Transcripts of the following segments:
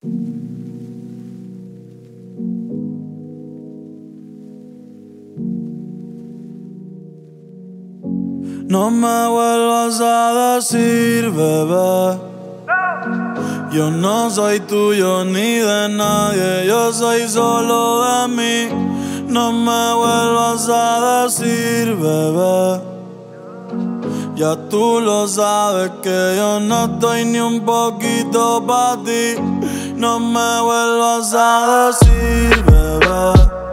No me vuelvas a decir, bebé, yo no soy tuyo ni de nadie, yo soy solo de mí. No me vuelvas a decir, bebé, ya tú lo sabes que yo no estoy ni un poquito pa' ti. No me vuelvas a decir, bebé,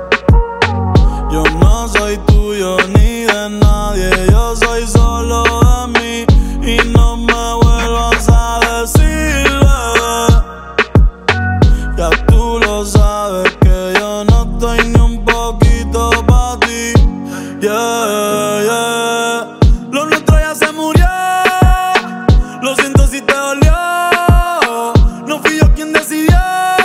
yo no soy tuyo ni de nadie, yo soy solo de mí. Y no me vuelvas a decir, bebé, ya tú lo sabes que yo no estoy ni un poquito pa' ti. Yeah, yeah. Lo nuestro ya se murió, lo siento si te dolió. No fui yo quien decidió,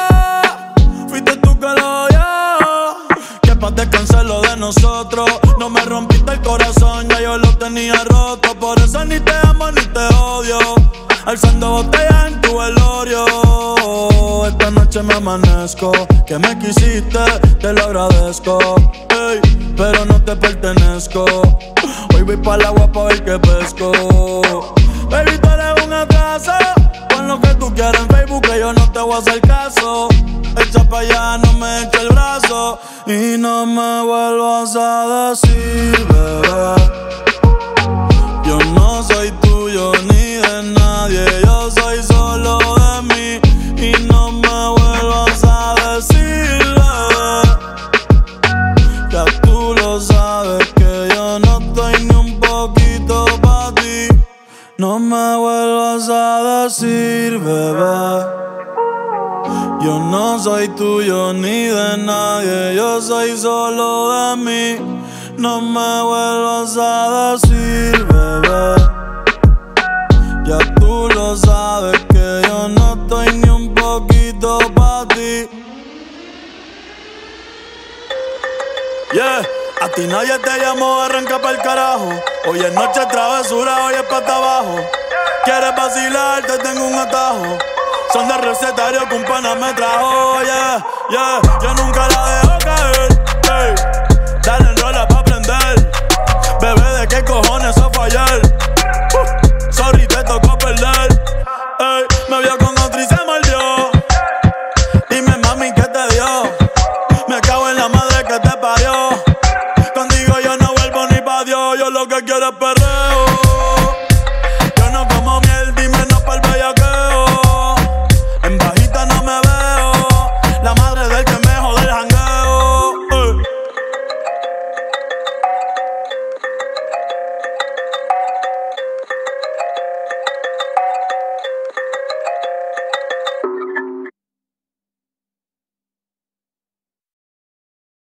fuiste tú que lo oyó. Que pa' descansar lo de nosotros. No me rompiste el corazón, ya yo lo tenía roto. Por eso ni te amo ni te odio, alzando botellas en tu velorio. Esta noche me amanezco, que me quisiste, te lo agradezco, ey, pero no te pertenezco. Hoy voy pa'l agua pa' ver que pesco. Baby, tú eres un atraso, pon lo que tú quieras en Facebook que yo no te voy a hacer caso. Echa pa' allá, no me eche el brazo. Y no me vuelvas a decir, bebé, yo no soy tuyo ni de nadie, yo soy solo de mí. Y no me vuelvas a decir, bebé, ya tú lo sabes que yo no estoy ni un poquito pa' ti. No me vuelvas a decir, bebé, yo no soy tuyo ni de nadie, yo soy solo de mí. No me vuelvas a decir, bebé, ya tú lo sabes que yo no estoy ni un poquito pa' ti. Yeah, a ti nadie te llamó, arranca pa'l carajo. Hoy es noche travesura, hoy es pata abajo. Quieres vacilar, te tengo un atajo. Son de recetario que un pana me trajo, yeah, yeah. Yo nunca la dejo caer, hey. Dale en rola pa' prender. Bebé, ¿de qué cojones a fallar?